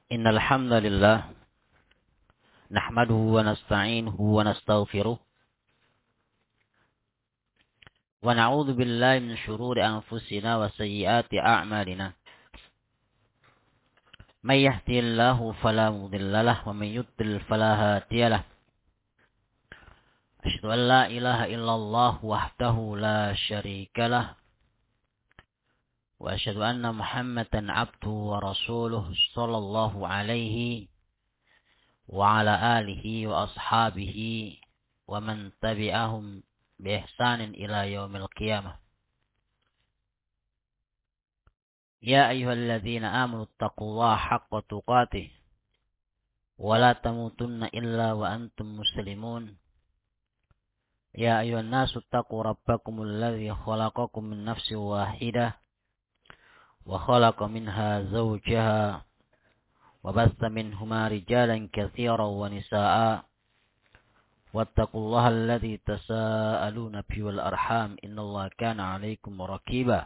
Innal hamdalillah nahmaduhu wa nasta'inuhu wa nastaghfiruh wa na'udzu billahi min shururi anfusina wa sayyiati a'malina. May yahdihillahu fala mudilla lahu wa may yudlil fala hadiya lahu. Asyhadu an la ilaha illallah wahdahu la syarika lahu wa asyhadu anna Muhammadan 'abduhu wa rasuluhu sallallahu alaihi wa ala alihi wa ashabihi wa man tabi'ahum bi ihsanin ila yaumil qiyamah. Ya ayyuhalladzina amanu taqullaha haqqa tuqatih wa la tamutunna illa wa antum muslimun. Ya ayyuhan nasu taqu rabbakumul ladzi khalaqakum min nafsin wahidah wa khalaqa minha zawjaha wa bassa minhuma rijalan katsiran wa nisaa'a wattaqullaha alladzi tasaaluna bihi wal arham innallaha kana 'alaikum raqiba.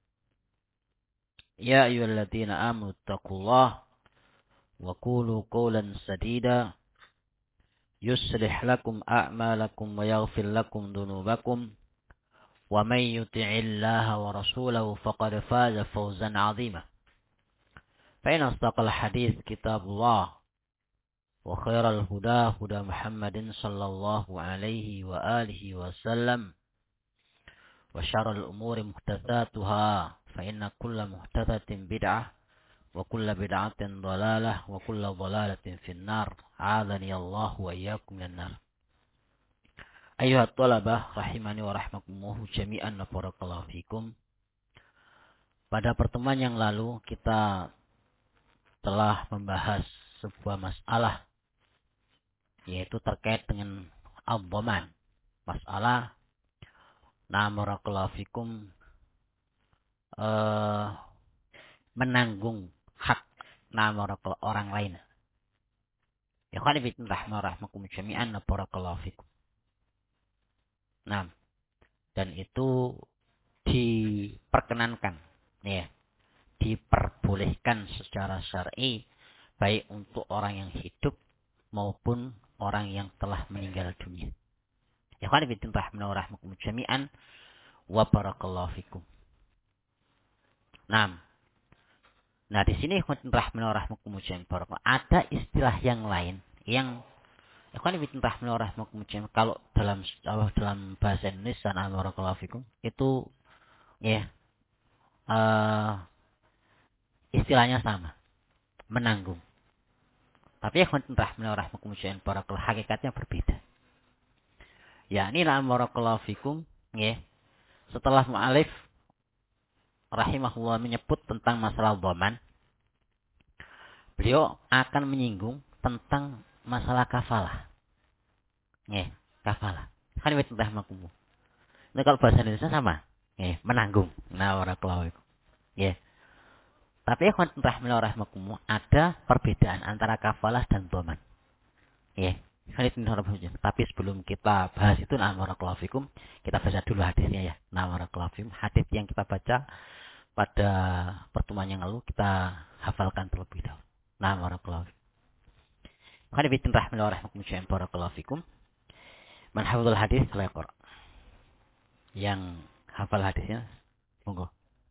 Ya ayyuhalladzina amanu taqullaha wa qulu qawlan sadida yuslih lakum a'malakum wa yaghfir lakum dhunubakum wa may yuti'illaha wa rasulahu faqad faza fawzan 'azima. Fa in asdaqal hadits kitabullah wa khairal huda huda Muhammadin sallallahu alaihi wa alihi wa sallam wa syarrul umuri muhdatsatuha fa inna kulla muhdatsatin bid'ah wa kulla bid'atin dhalalah wa kulla dhalalatin finnar. A'adzani Allah wa iyyakum minan nar. Ayuhat thalabah rahimani wa rahmakumullah jami'an wa barakallahu fikum. Pada pertemuan yang lalu kita telah membahas sebuah masalah yaitu terkait dengan ad-dhaman. Masalah barakallahu fikum menanggung hak orang lain. Ya khani fi rahmakum jami'an barakallahu fikum. Nah, dan itu diperkenankan ya, diperbolehkan secara syar'i baik untuk orang yang hidup maupun orang yang telah meninggal dunia. Ya khani fi rahmakum jami'an wa barakallahu fikum. Nah, di sini rahmakum jami'an ada istilah yang lain yang kalau dalam bahasa Indonesia barakallahu fikum itu ya istilahnya sama, menanggung. Tapi rahmakum jami'an barakallahu hakikatnya berbeda. Ya, ini barakallahu fikum ya. Setelah mu'alif rahimahullah menyebut tentang masalah dhaman, beliau akan menyinggung tentang masalah kafalah. Ya, kafalah. Kan rahmakumullah. Ini kalau bahasa Indonesia sama, ya, menanggung. Nah, barakallahu fikum. Ya. Tapi rahmakumullah ada perbedaan antara kafalah dan dhaman. Ya. Tapi sebelum kita bahas itu barakallahu fikum, kita baca dulu hadisnya ya. Barakallahu fikum, hadis yang kita baca pada pertemuan yang lalu kita hafalkan terlebih dahulu. Barakallahu fikum. Barakallahu fikum. Man hafadzal hadis la yaqra. Yang hafal hadisnya monggo.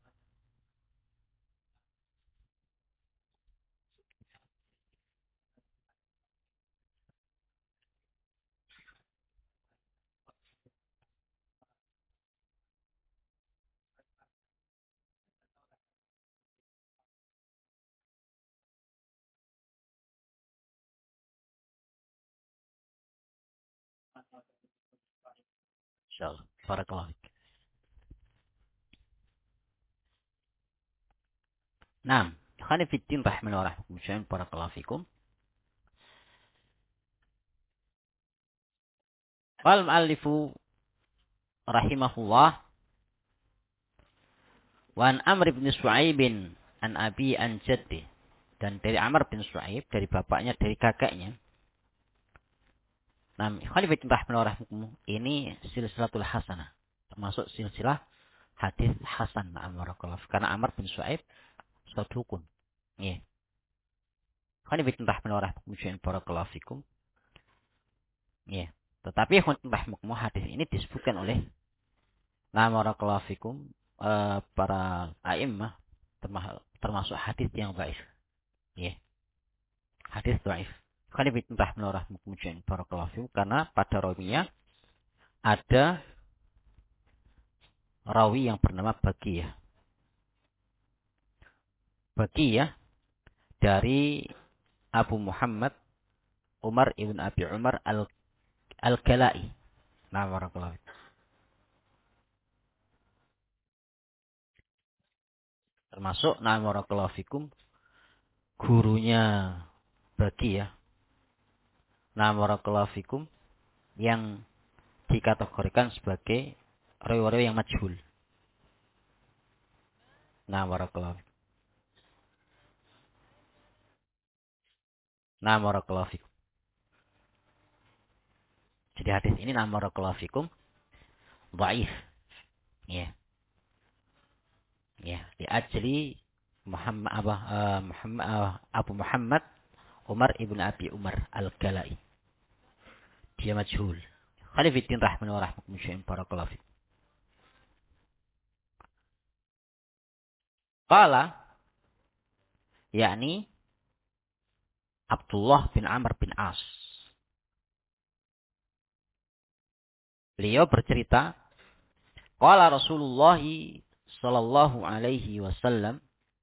Insyaallah. Barakallahu fikum. Naam, ikhwani fi din rahimani wa rahmakumullah, barakallahu fikum. Qal mu'allifu rahimahullah wa an Amr bin Shu'aib an abi an jaddi, dan dari Amr bin Shu'aib dari bapaknya dari kakaknya. Nah, ikhwani fi din rahimani wa rahmakumullah, ini silsilatul hasanah, termasuk silsilah hadis hasan. Barakallahu fikum. Karena Amr bin Shu'aib sadukun. Ya. Kan ibn rahimahullah barakallahu fikum. Ya. Tetapi hadis ini disebutkan oleh barakallahu fikum para a'immah termasuk hadis yang dhaif. Ya. Hadis dhaif. Kan ibn rahimahullah barakallahu fikum karena pada rawinya ada rawi yang bernama Baqiyah. Baqiyah dari Abu Muhammad Umar ibn Abi Umar Al-Kalai. Nah, barakallahu. Termasuk barakallahu fikum gurunya Baqiyah. Barakallahu fikum yang dikategorikan sebagai rawi-rawi yang majhul. Barakallahu. Barakallahu fikum. Jadi hadis ini barakallahu fikum dhaif. Ya. Ya, di ajli Abu Muhammad Umar ibn Abi Umar Al-Kalai. Dia majhul. Khalifuddin rahimahullah barakallahu fikum. Qala yakni Abdullah bin Amr bin As. Beliau bercerita, qala Rasulullah sallallahu alaihi wasallam,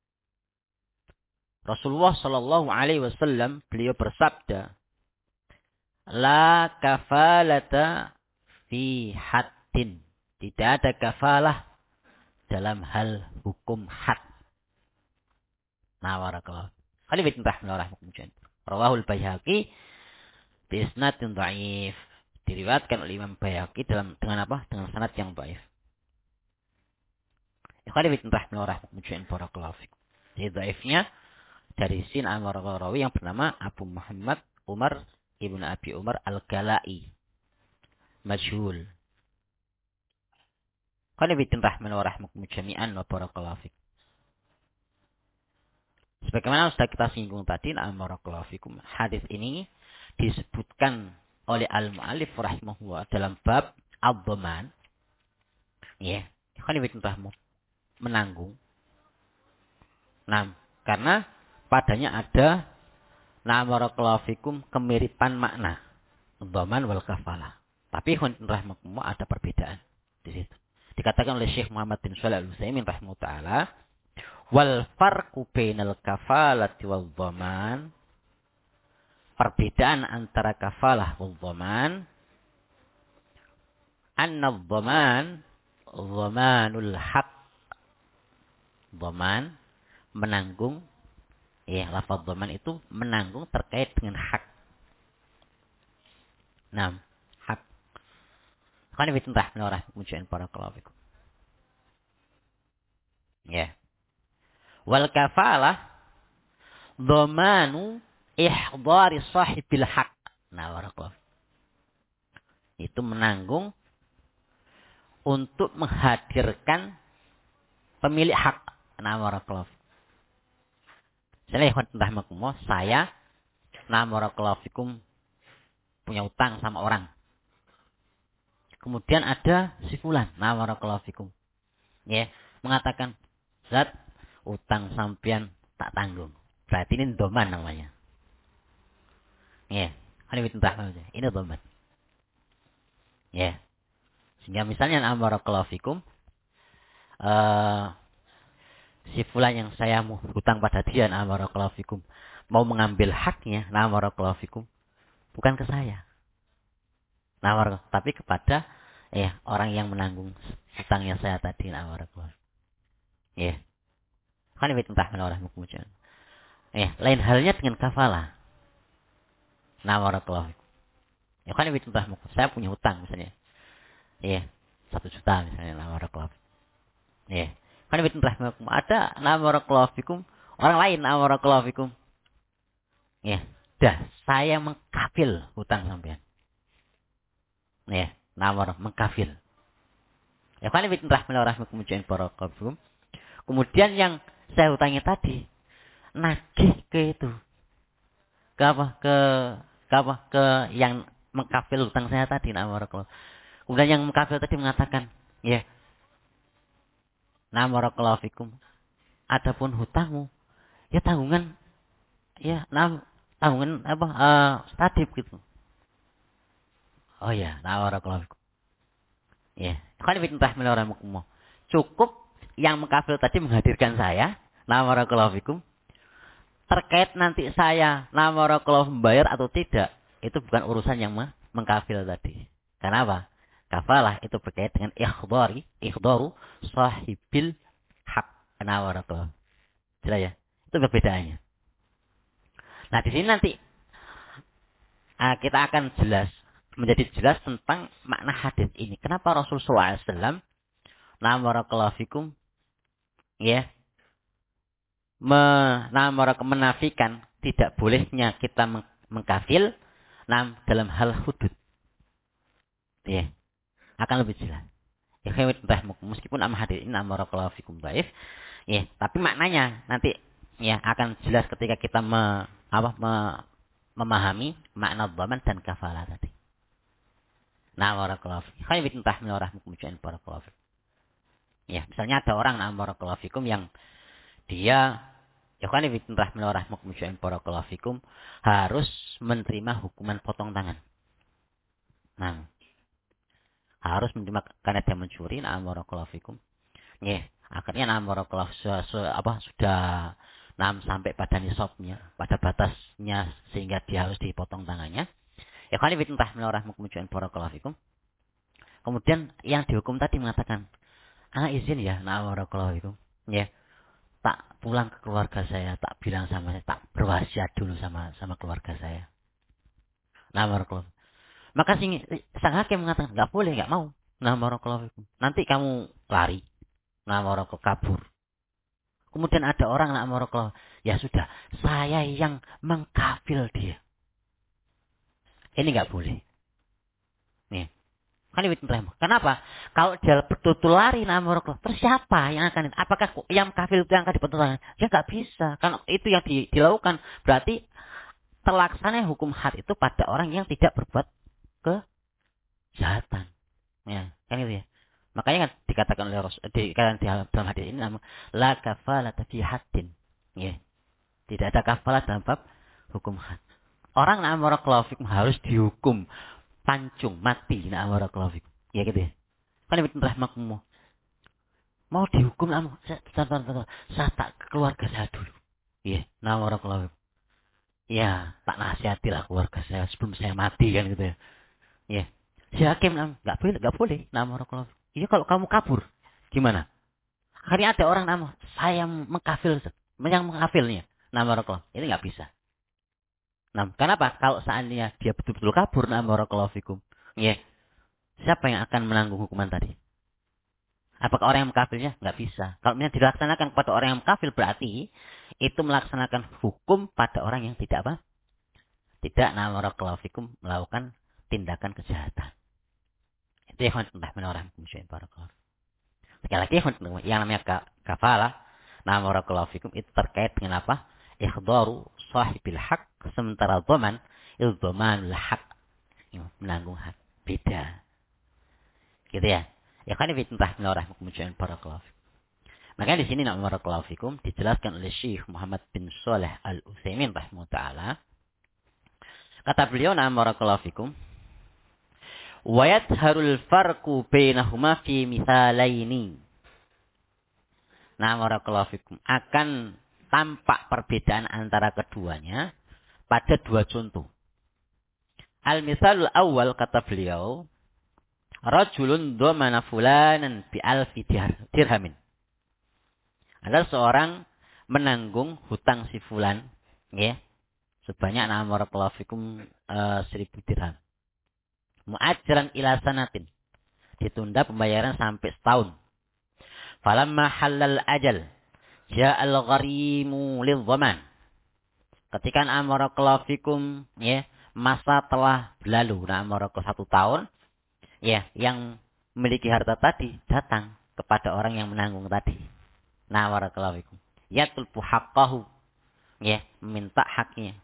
Rasulullah sallallahu alaihi wasallam beliau bersabda, la kafalata fi haddin. Tidak ada kafalah dalam hal hukum had. Barakallahu. Khalifuddin rahimahullah rawahul Baihaqi bi isnadin dhaif. Diriwayatkan oleh Imam Baihaqi dengan apa? Dengan sanad yang dhaif. Khalifuddin rahimahullah barakallahu fikum. Jadi dhaifnya dari sin rawi yang bernama Abu Muhammad Umar ibn Abi Umar Al-Kalai. Majhul. Khalifuddin rahimahullah barakallahu fikum. Sebagaimana sudah kita singgung tadi, barakallahu fikum, hadis ini disebutkan oleh al-mu'allif rahimahullah dalam bab ad-dhaman. Ya, khalifuddin menanggung. Karena padanya ada barakallahu fikum kemiripan makna ad-dhaman wal kafalah. Tapi khalifuddin rahimahullah ada perbedaan di situ. Dikatakan oleh Syekh Muhammad bin Shalih Al-Utsaimin rahimahullah taala, wal farqu bainal kafalati wal dhaman, perbedaan antara kafalah wal dhaman, anna dhaman dhamanul haq, dhaman menanggung, ya lafaz dhaman itu menanggung terkait dengan hak. Hak. Kan itu rahimahullah barakallahu fikum. Ya. Wal kafalah dhamanu ihdari sahibil haq. Barakallahu. Itu menanggung untuk menghadirkan pemilik hak. Barakallahu. Saya barakallahu fikum punya utang sama orang. Kemudian ada si fulan, barakallahu fikum. Ya, mengatakan, "Zat, utang sampean tak tanggung." Berarti ini dhaman namanya. Ya, ini dhaman. Ya. Sehingga misalnya barakallahu fikum si fulan yang saya mau hutang pada dia, barakallahu fikum, mau mengambil haknya, barakallahu fikum, bukan ke saya. Tapi kepada orang yang menanggung hutangnya saya tadi, barakallahu. Ya. Kan itu orang kemudian. Lain halnya dengan kafalah. Barakallahu. Ya kan itu saya punya hutang misalnya. 1 juta misalnya, barakallahu. Kan itu ada barakallahu fikum orang lain, barakallahu fikum. Saya mengkafil hutang sampean. Mengkafil. Kan itu barakallahu. Kemudian yang saya hutangnya tadi nagih ke itu. ke apa? Ke yang mengkafil hutang saya tadi. Nah, barakallahu. Kemudian yang mengkafil tadi mengatakan, ya, nah barakallahu fikum. Adapun hutangmu, ya tanggungan, ya, tanggungan apa? Stadip gitu. Oh ya, nah barakallahu fikum. Ya, kan bintah menaramukum. Cukup yang mengkafil tadi menghadirkan saya, nah barakallahu fikum. Terkait nanti saya namarakallahu membayar atau tidak, itu bukan urusan yang mengkafil tadi. Kenapa? Kafalah itu berkait dengan ikhdaru sahibil hak. Namarakallahu. Jelas ya? Itu perbedaannya. Nah, di sini nanti kita akan menjadi jelas tentang makna hadis ini. Kenapa Rasulullah SAW namarakallahu fikum ya menafikan tidak bolehnya kita mengkafil dalam hal hudud. Ya, akan lebih jelas. Ya, meskipun hadis ini barakallahu fikum dhaif, ya, tapi maknanya nanti ya akan jelas ketika kita memahami makna dhaman dan kafalah tadi. Barakallahu fikum. Barakallahu fikum. Ya, misalnya ada orang barakallahu fikum yang dia barakallahu fikum harus menerima hukuman potong tangan. Nah, harus menerima karena dia mencuri. Barakallahu fikum. Ya, akhirnya barakallahu sudah sampai pada nisabnya, pada batasnya sehingga dia harus dipotong tangannya. Ya, barakallahu fikum. Kemudian yang dihukum tadi mengatakan, izin ya, barakallahu fikum. Ya. Tak pulang ke keluarga saya, tak bilang sama saya, tak berwasiat dulu sama keluarga saya. Barakallahu. Maka sang hakim mengatakan, enggak boleh, enggak mau. Barakallahu. Nanti kamu lari. Barakallahu, kabur. Kemudian ada orang barakallahu, ya sudah, saya yang mengkafil dia. Ini enggak boleh. Nih. Kenapa? Kalau dia betul-betul lari terus siapa yang akan? Apakah yang kafir itu yang akan dipotong tangan? Ya nggak bisa. Kan itu yang dilakukan. Berarti terlaksana hukum had itu pada orang yang tidak berbuat kejahatan. Ya, kan itu ya. Makanya kan dikatakan oleh dalam hadis ini la kafalata fi haddin. Ya. Tidak ada kafalah dalam bab hukum had. Orang harus dihukum pancung mati barakallahu fikum. Ya gitu ya. Kan ibn rahmakumullah. Mau dihukum saya tak ke keluarga saya dulu. Iya, barakallahu fikum. Ya, tak nasihatilah keluarga saya sebelum saya mati kan gitu ya. Ya. Si hakim enggak boleh barakallahu fikum. Iya, kalau kamu kabur gimana? Akhirnya ada orang saya mengkafil, yang mengkafilnya. Barakallahu. Ini enggak bisa. Kenapa? Kalau seandainya dia betul-betul kabur, barakallahu fikum. Ya. Siapa yang akan menanggung hukuman tadi? Apakah orang yang mengkafirnya? Enggak bisa. Kalau yang dilaksanakan kepada orang yang mengkafir berarti itu melaksanakan hukum pada orang yang tidak apa? Tidak barakallahu fikum melakukan tindakan kejahatan. Itu yang entah menorang barakallahu. Sekali lagi yang namanya kafalah barakallahu fikum itu terkait dengan apa? Ikhdaru sahibil haq, sementara dhaman itu dhamanul haq, menanggung hak. Beda. Gitu ya. Ya kan itu entah menorah kemudian barakallahu. Maka di sini barakallahu fikum dijelaskan oleh Syekh Muhammad bin Shalih Al-Utsaimin rahimahullah taala. Kata beliau barakallahu fikum, wa yadharul farqu bainahuma fi mithalaini. Barakallahu fikum akan tampak perbedaan antara keduanya pada dua contoh. Al-misalul awal kata beliau, rajulun dhamana fulanan bi alfi dirhamin. Ada seorang menanggung hutang si fulan, ya, sebanyak barakallahu fikum 1000 dirham. Mu'ajjalan ila sanatin. Ditunda pembayaran sampai setahun. Falamma halal ajal ja'al gharimu lidhaman. Ketika barakallahu fikum ya, masa telah berlalu barakallahu 1 tahun, ya, yang memiliki harta tadi datang kepada orang yang menanggung tadi. Barakallahu fikum. Yatulbu haqqahu, ya, meminta haknya.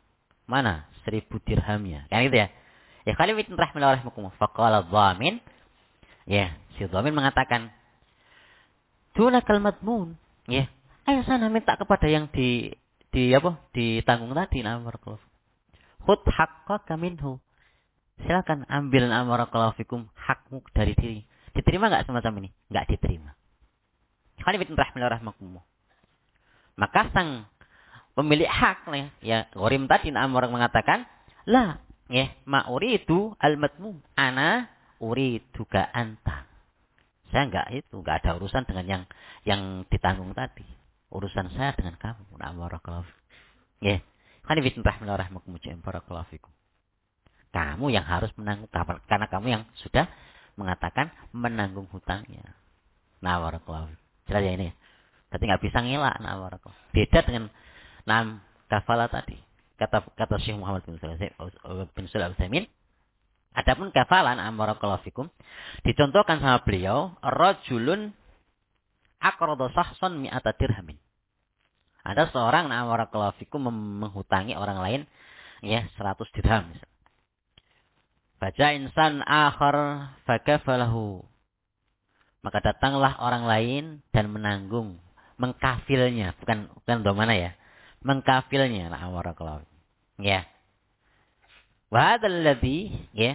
Mana 1000 dirhamnya? Kan gitu ya. Ya kali rahimahullah. Faqala dhamin. Ya, si dhamin mengatakan, "Dunakal madmun." Ya. Ayo sana minta kepada yang ditanggung tadi barakallahu. Khudh haqqaka minhu. Silakan ambil barakallahu fikum hakmu dari diri. Diterima enggak semacam ini? Enggak diterima. Kali rahimahullah. Maka sang pemilik hak ya gharim tadi orang mengatakan, "La, ya, ma uridu al-matmum. Ana uriduka anta." Saya enggak ada urusan dengan yang ditanggung tadi. Urusan saya dengan kamu. Barakallahu. Ya. Kali barakallahu fikum. Kamu yang harus menanggung karena kamu yang sudah mengatakan menanggung hutangnya. Barakallahu. Jelas ya ini. Berarti enggak bisa ngelak barakallahu. Beda dengan kafala tadi. Kata Syekh Muhammad bin Shalih Al-Utsaimin, adapun kafalan barakallahu fikum dicontohkan sama beliau, rajulun aqrada shahsan mi'ata dirhamin. Ada seorang barakallahu fikum menghutangi orang lain ya 100 dirham. Baca insan akhar fakafalahu. Maka datanglah orang lain dan menanggung, mengkafilnya, bukan domana ya. Mengkafilnya barakallahu. Ya. Wa hadzal ladzi ya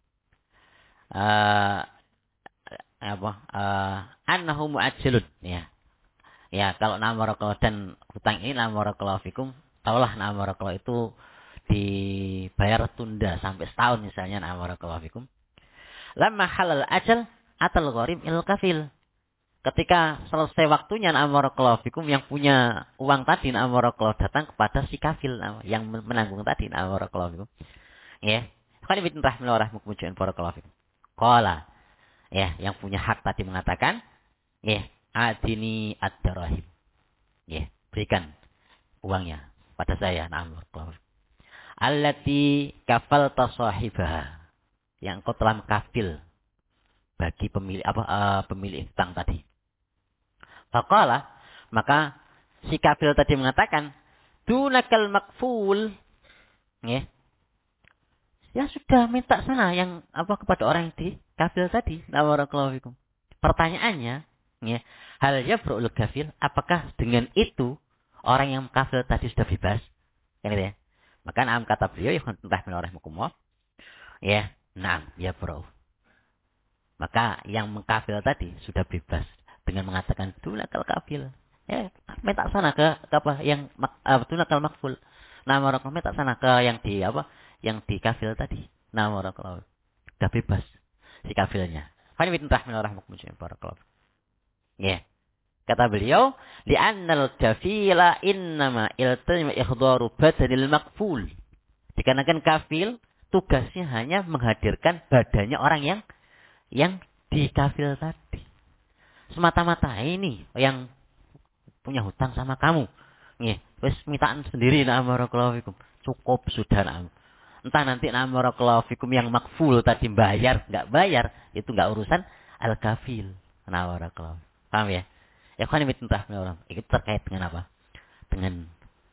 annahu mu'ajjalun ya. Ya, kalau barakallahu dan hutang ini barakallahu fikum, taulah barakallahu itu dibayar tunda sampai setahun misalnya barakallahu fikum. Lamma halal ajal atal gharim il kafil. Ketika selesai waktunya barakallahu fikum, yang punya uang tadi barakallahu datang kepada si kafil yang menanggung tadi barakallahu fikum. Ya. Qala bin rahimahullah barakallahu fikum. Qala ya, yang punya hak tadi mengatakan, ya, adini ad-darahim. Ya, berikan uangnya pada saya barakallahu. Allati kafalta sahibaha. Yang kau telah kafil bagi pemilik hutang tadi. Faqala, maka si kafil tadi mengatakan, dunakal makful. Ya. Ya sudah, minta sana yang kepada orang yang di kafil tadi. Barakallahu fikum. Pertanyaannya, ya, hal yabrul kafil, apakah dengan itu orang yang kafil tadi sudah bebas? Kan gitu ya. Maka kata beliau, ya, na'am, ya bro. Maka yang mengkafil tadi sudah bebas dengan mengatakan dunakal kafil. Ya, minta sana ke apa yang dunakal makful. Barakallahu, minta sana ke yang di kafil tadi. Barakallahu. Sudah bebas si kafilnya. Barakallahu. Ya. Kata beliau, li'annal kafila innama iltama ikhdaru badanil makful. Dikarenakan kafil tugasnya hanya menghadirkan badannya orang yang dikafil tadi. Semata-mata ini yang punya hutang sama kamu. Nggih, wis mintaan sendiri barakallahu fikum. Cukup sudah. Entah nanti barakallahu fikum yang makful tadi bayar, enggak bayar, itu enggak urusan al-kafil. Barakallahu. Paham ya? Ya kan itu terkait dengan apa? Dengan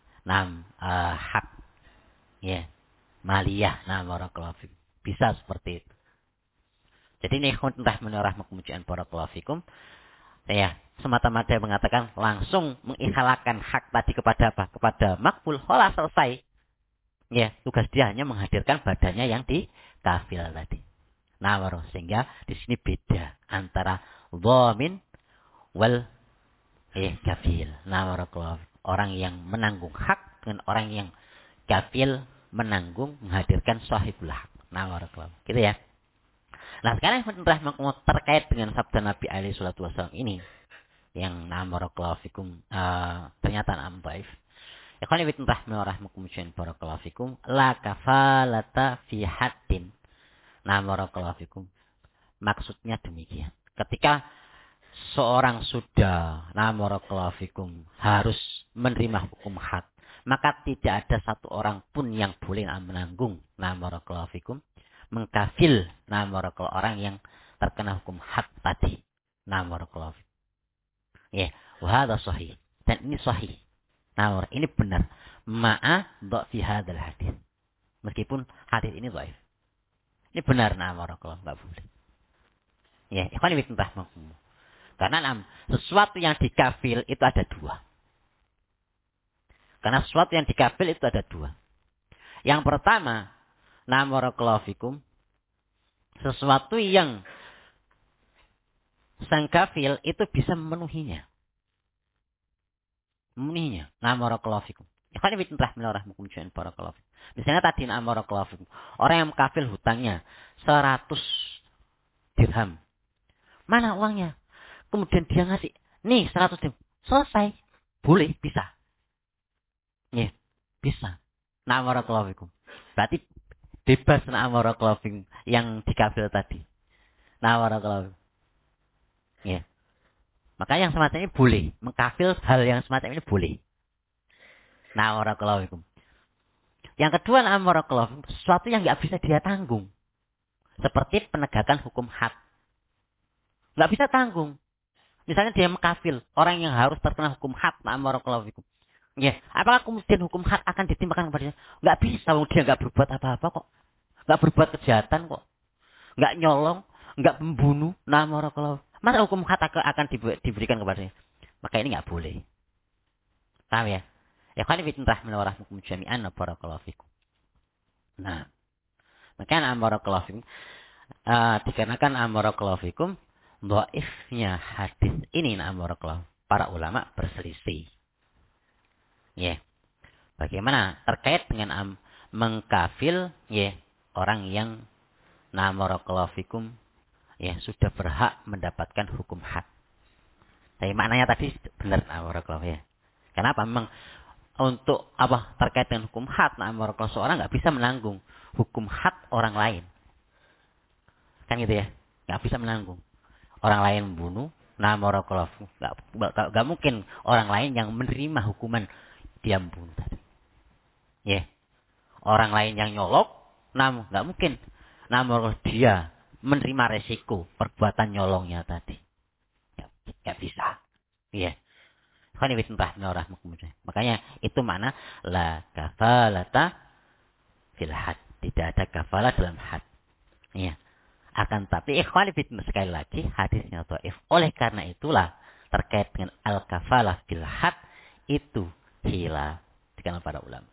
hak ya, maliyah barakallahu fikum. Bisa seperti itu. Jadi ini rahmatullahi barakallahu fikum. Ya, semata-mata mengatakan langsung mengikhalakan hak tadi kepada apa? Kepada makful, kholas, selesai. Ya, tugas dia hanya menghadirkan badannya yang di kafil tadi. Sehingga di sini beda antara dhamin wal kafil. Orang yang menanggung hak dengan orang yang kafil menanggung menghadirkan sahibul hak. Gitu ya. Nah, sekarang terkait dengan sabda Nabi alaihi salatu wasallam ini yang barakallahu fikum ternyata dhaif. Ya qali bi rahmakumullah barakallahu fikum la kafalata fi haddin. Barakallahu fikum. Maksudnya demikian. Ketika seorang sudah barakallahu fikum harus menerima hukum had, maka tidak ada satu orang pun yang boleh menanggung barakallahu fikum mengkafil barakallahu orang yang terkena hukum had tadi. Barakallahu fikum. Ya, wa hadza sahih. Dan ini sahih. Ini benar. Ma'a dhafi hadzal hadis. Meskipun hadis ini dhaif. Ini benar na'am barakallahu, enggak boleh. Ya, ikhwan fillah rahmakumullah. Karena sesuatu yang dikafil itu ada dua. Karena sesuatu yang dikafil itu ada dua. Yang pertama, na'am barakallahu fikum, sesuatu yang sang kafil itu bisa memenuhinya. Memenuhinya. Na'am barakallahu fikum. Ikhwan fillah rahmakumullah barakallahu fikum. Misalnya tadi na'am barakallahu fikum, orang yang kafil hutangnya 100 dirham. Mana uangnya? Kemudian dia ngasih, nih 100 dirham. Selesai. Boleh, bisa. Ya, bisa. Na'am barakallahu fikum. Berarti bebas na'am barakallahu fikum yang dikafil tadi. Na'am barakallahu fikum. Ya. Maka yang semacam ini boleh. Mengkafil hal yang semacam ini boleh. Na'am barakallahu fikum. Yang kedua na'am barakallahu fikum, sesuatu yang nggak bisa dia tanggung. Seperti penegakan hukum had. Nggak bisa tanggung. Misalnya dia mengkafil, orang yang harus terkena hukum had, na'am barakallahu fikum. Ya, apakah kemudian hukum had akan ditimpakan kepadanya? Nggak bisa, dia nggak berbuat apa-apa kok. Nggak berbuat kejahatan kok. Nggak nyolong, nggak membunuh, na'am barakallahu. Masa hukum had akan diberikan kepadanya? Maka ini nggak boleh. Paham ya? Ya kan ibn rahman wa rahmukum jami'an barakallahu fikum. Nah, maka na'am barakallahu fikum. Dikarenakan na'am barakallahu fikum, dhaifnya hadis ini na'am barakallahu. Para ulama berselisih. Ya. Bagaimana terkait dengan mengkafil ya orang yang na'am barakallahu fikum ya sudah berhak mendapatkan hukum had. Tapi maknanya tadi benar na'am barakallahu ya. Kenapa? Memang untuk apa terkait dengan hukum had na'am barakallahu, seorang enggak bisa menanggung hukum had orang lain. Kan gitu ya? Enggak bisa menanggung. Orang lain membunuh, na'am barakallahu, enggak mungkin orang lain yang menerima hukuman dia membunuh tadi. Ya. Orang lain yang nyolok, namun nggak mungkin. Namun dia menerima resiko perbuatan nyolongnya tadi. Nggak bisa. Ya. Makanya itu mana la kafalata fil had. Tidak ada kafalah dalam had. Ya. Akan tapi ikhwan fillah sekali lagi hadisnya dhaif. Oleh karena itulah terkait dengan al kafalah fil had itu khilaf di kalangan para ulama.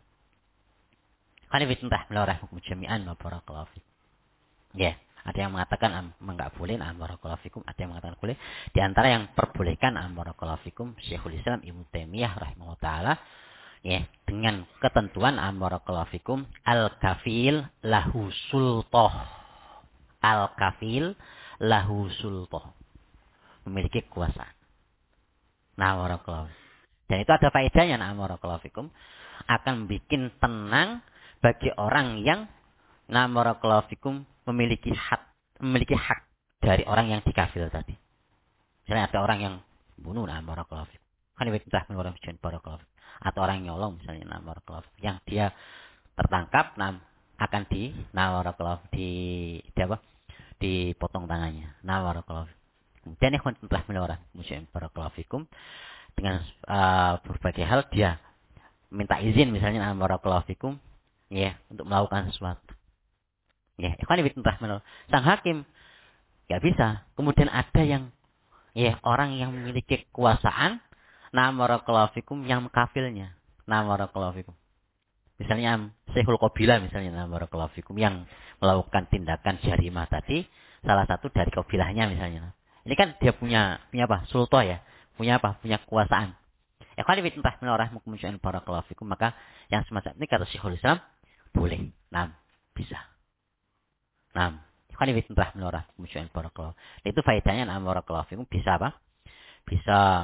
Ya, ada yang mengatakan enggak boleh, barakallahu fikum, ada yang mengatakan boleh. Di antara yang perbolehkan barakallahu fikum Syekhul Islam Ibnu Taimiyah rahimahullah taala ya, dengan ketentuan barakallahu fikum al-kafil lahu sultah. Al-kafil lahu sultah. Memiliki kuasa. Nah, barakallahu. Dan itu ada faedahnya barakallahu fikum, akan bikin tenang bagi orang yang barakallahu fikum memiliki hak dari orang yang dikafil tadi. Misalnya ada orang yang bunuh barakallahu fikum. Kan ibtidah min orang barakallahu fikum. Atau orang nyolong misalnya barakallahu fikum, yang dia tertangkap akan barakallahu dipotong tangannya. Barakallahu fikum. Kemudian ikhwan telah min orang barakallahu fikum, dengan berbagai hal dia minta izin misalnya barakallahu fikum ya untuk melakukan sesuatu. Ya, ikhwan fillah, sang hakim enggak bisa. Kemudian ada yang ya orang yang memiliki kekuasaan barakallahu fikum yang mengkafilnya. Barakallahu fikum. Misalnya Syekhul Qabilah misalnya barakallahu fikum yang melakukan tindakan jarimah tadi, salah satu dari qabilahnya misalnya. Ini kan dia punya apa? Sultan ya. Punya apa? Punya kekuasaan. Ya kalau fitnah rahmukum barakallahu fikum, maka yang semacam ini kata Syekhul Islam boleh. Bisa. Kalau fitnah rahmukum barakallahu. Itu faedahnya barakallahu fikum bisa apa? Bisa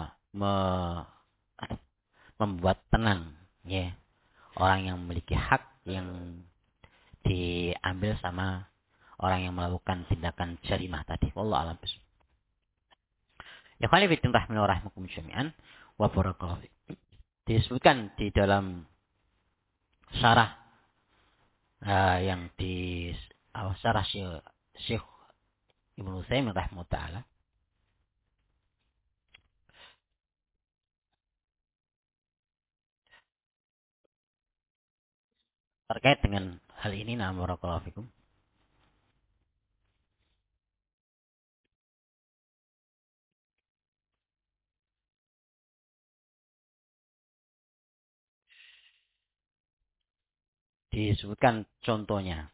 membuat tenang ya orang yang memiliki hak yang diambil sama orang yang melakukan tindakan jarimah tadi. Wallahu a'lam bishawab. Ya kalau fitnah rahmukum jami'an wa barakallahu fikum. Disebutkan di dalam syarah yang di syarah Syekh Ibnu Utsaimin rahimahullah taala terkait dengan hal ini? Na'am barakallahu fikum. Disebutkan contohnya.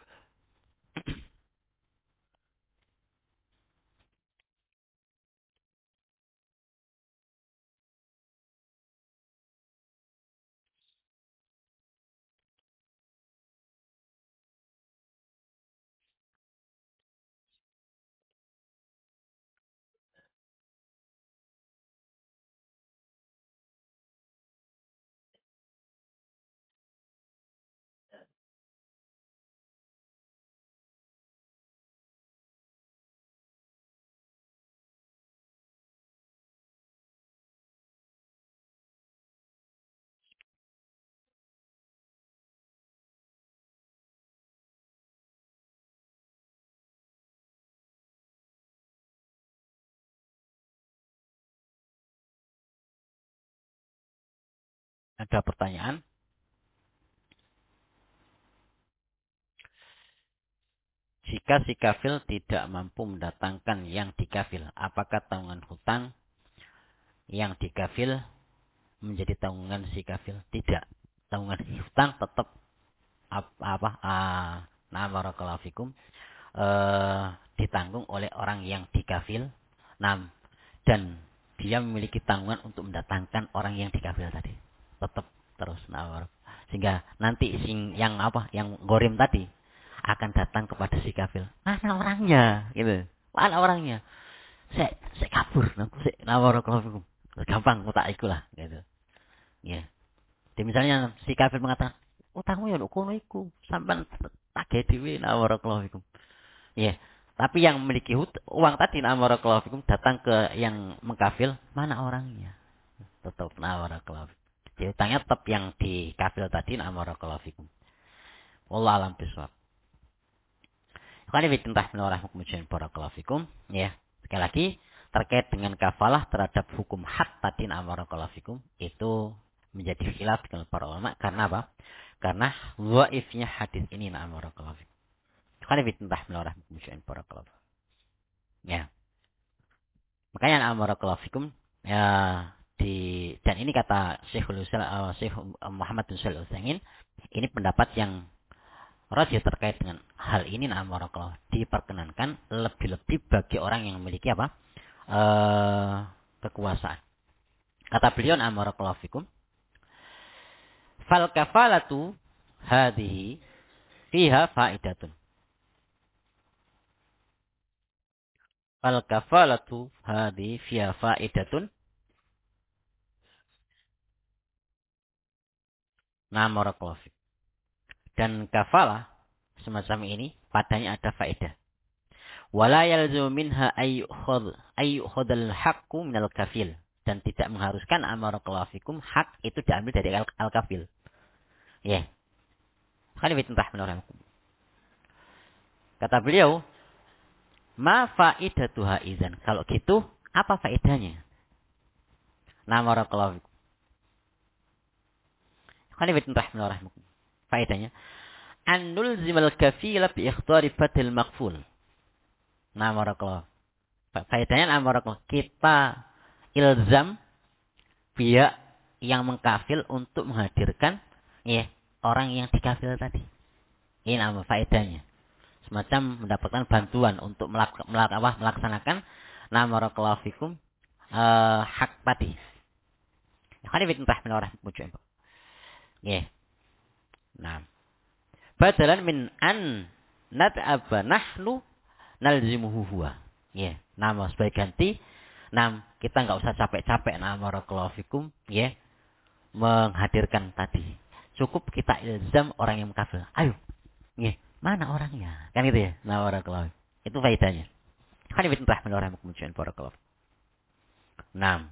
Ada pertanyaan? Jika si kafil tidak mampu mendatangkan yang dikafil, apakah tanggungan hutang yang dikafil menjadi tanggungan si kafil? Tidak. Tanggungan hutang tetap nah barakallahu fikum ditanggung oleh orang yang dikafil. Nah, dan dia memiliki tanggungan untuk mendatangkan orang yang dikafil tadi. Tetap terus sehingga nanti yang gorim tadi akan datang kepada si kafil. Mana orangnya? Gitu. Mana orangnya? Saya kabur. Gampang tak ikulah gitu. Ya. Jadi misalnya si kafir mengatakan, utangmu ya kono iku, sampean tagih dhewe nawarakallahu. Ya. Tapi yang memiliki uang tadi nawarakallahu datang ke yang mengkafil, mana orangnya? Tetap nawarakallahu. Jadi utangnya tetap yang di kafil tadi nawarakallahu. Wallahu alam bisawab. Ini ditentah menorah hukum barakallahu fikum. Ya. Sekali lagi terkait dengan kafalah terhadap hukum had tadi barakallahu fikum itu menjadi khilaf dengan para ulama karena apa? Karena dhaifnya hadis ini barakallahu fikum. Ini ditentah menorah hukum barakallahu. Ya. Makanya barakallahu fikum ya dan ini kata Syekh Muhammad bin Shalih Al-Utsaimin, ini pendapat yang rajih terkait dengan hal ini barakallahu diperkenankan lebih-lebih bagi orang yang memiliki apa? Kekuasaan. Kata beliau barakallahu fikum, fal kafalatu hadhihi fiha faidatun. Fal kafalatu hadhihi fiha faidatun. Barakallahu fikum. Dan kafalah semacam ini padanya ada faedah. Wala yalzu minha ayyukhadhal haqqu minal kafil, dan tidak mengharuskan barakallahu fikum hak itu diambil dari al-kafil. Ya. Kan ditentah menurut hukum. Kata beliau, ma faidatuha idzan. Kalau gitu, apa faedahnya? Barakallahu fikum. Kan ditentah menurut hukum. Faedahnya, an nulzimal kafila bi ikhtari fatil maqful. Barakallahu. Faedahnya barakallahu, kita ilzam pihak yang mengkafil untuk menghadirkan orang yang dikafil tadi. Ini nama faedahnya. Semacam mendapatkan bantuan untuk melaksanakan barakallahu fikum hak tadi. Kan ditentah menurut hukum. Ya. Nah, badalan min an nad'aba nahnu nalzimuhu huwa. Ya, nama sebagai ganti, kita enggak usah capek-capek barakallahu fikum, ya, menghadirkan tadi. Cukup kita ilzam orang yang kafir. Ayo. Ya, mana orangnya? Kan gitu ya. Barakallahu. Itu faedahnya. Kan ditentah menurut hukum barakallahu. Nah,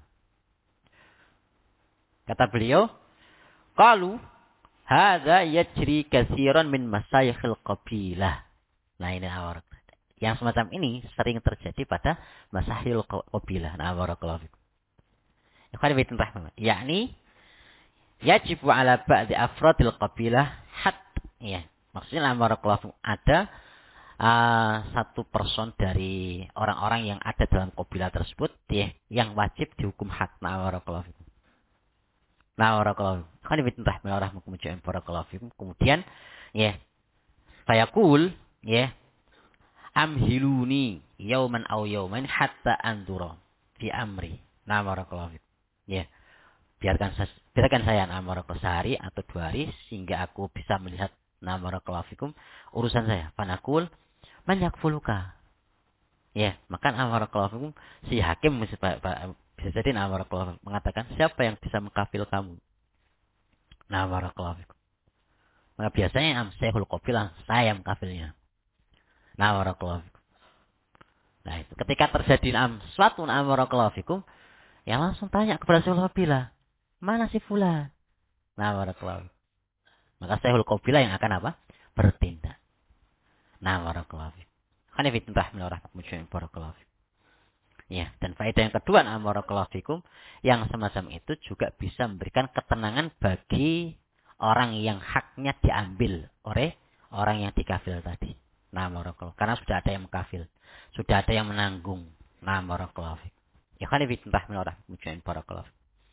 kata beliau, qalu hadza yajri katsiran min masayikhil qabilah. Nah, ini awal. Yang semacam ini sering terjadi pada masayikhil qabilah. Barakallahu fikum. Ikhwan fillah, yakni yajibu ala ba'di afradil qabilah had. Ya, maksudnya barakallahu fikum ada satu person dari orang-orang yang ada dalam kabilah tersebut ya, yang wajib dihukum had. Barakallahu fikum. Barakallahu fikum. Kan ibn rahimahullah barakallahu fikum. Kemudian ya, fayaqul ya, amhiluni yauman aw yaumain hatta andura fi amri. Barakallahu fikum. Ya. Biarkan saya barakallahu sehari atau 2 hari sehingga aku bisa melihat barakallahu fikum urusan saya. Fanaqul man yakfuluka. Ya, maka barakallahu fikum si hakim bisa jadi barakallahu mengatakan siapa yang bisa mengkafil kamu. Barakallahu fikum. Maka biasanya syekhul qabilah saya yang kafilnya. Barakallahu fikum. Nah, itu ketika terjadi suatu barakallahu fikum, ya langsung tanya kepada syekhul qabilah, mana si fulan? Barakallahu. Maka syekhul qabilah yang akan apa? Bertindak. Barakallahu. Kan itu barakallahu. Ya, dan faedah yang kedua barakallahu fikum yang semacam itu juga bisa memberikan ketenangan bagi orang yang haknya diambil oleh orang yang dikafil tadi. Barakallahu. Karena sudah ada yang mengkafil, sudah ada yang menanggung. Barakallahu. Ya kan itu barakallahu.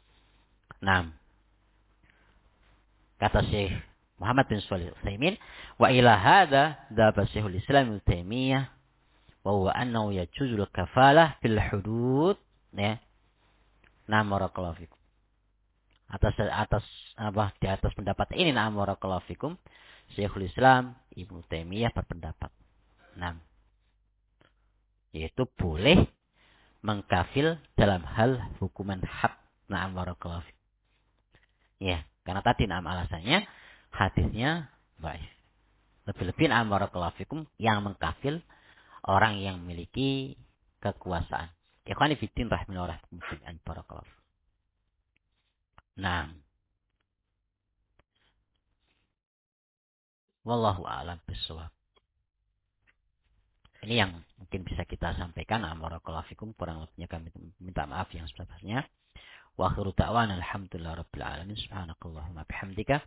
Kata Syekh Muhammad bin Shalih Al-Utsaimin, wa ila hadza dzaba Syekhul Islam Ibnu Taimiyah wa huwa annahu yajuzul kafalah fil hudud ya. Barakallahu fikum. Di atas pendapat ini barakallahu fikum Syekhul Islam Ibnu Taimiyah berpendapat yaitu boleh mengkafil dalam hal hukuman had. Barakallahu fikum. Ya, karena tadi alasannya hadisnya baik. Lebih-lebih barakallahu fikum yang mengkafil orang yang memiliki kekuasaan. Ikhwani fiddin rahimahullah barakallahu. Wallahu a'lam bishawab. Ini yang mungkin bisa kita sampaikan. Barakallahu fikum, kurang lebihnya kami minta maaf yang sebesar-besarnya. Wa akhiru da'wana alhamdulillahi rabbil alamin. Subhanakallahumma bihamdika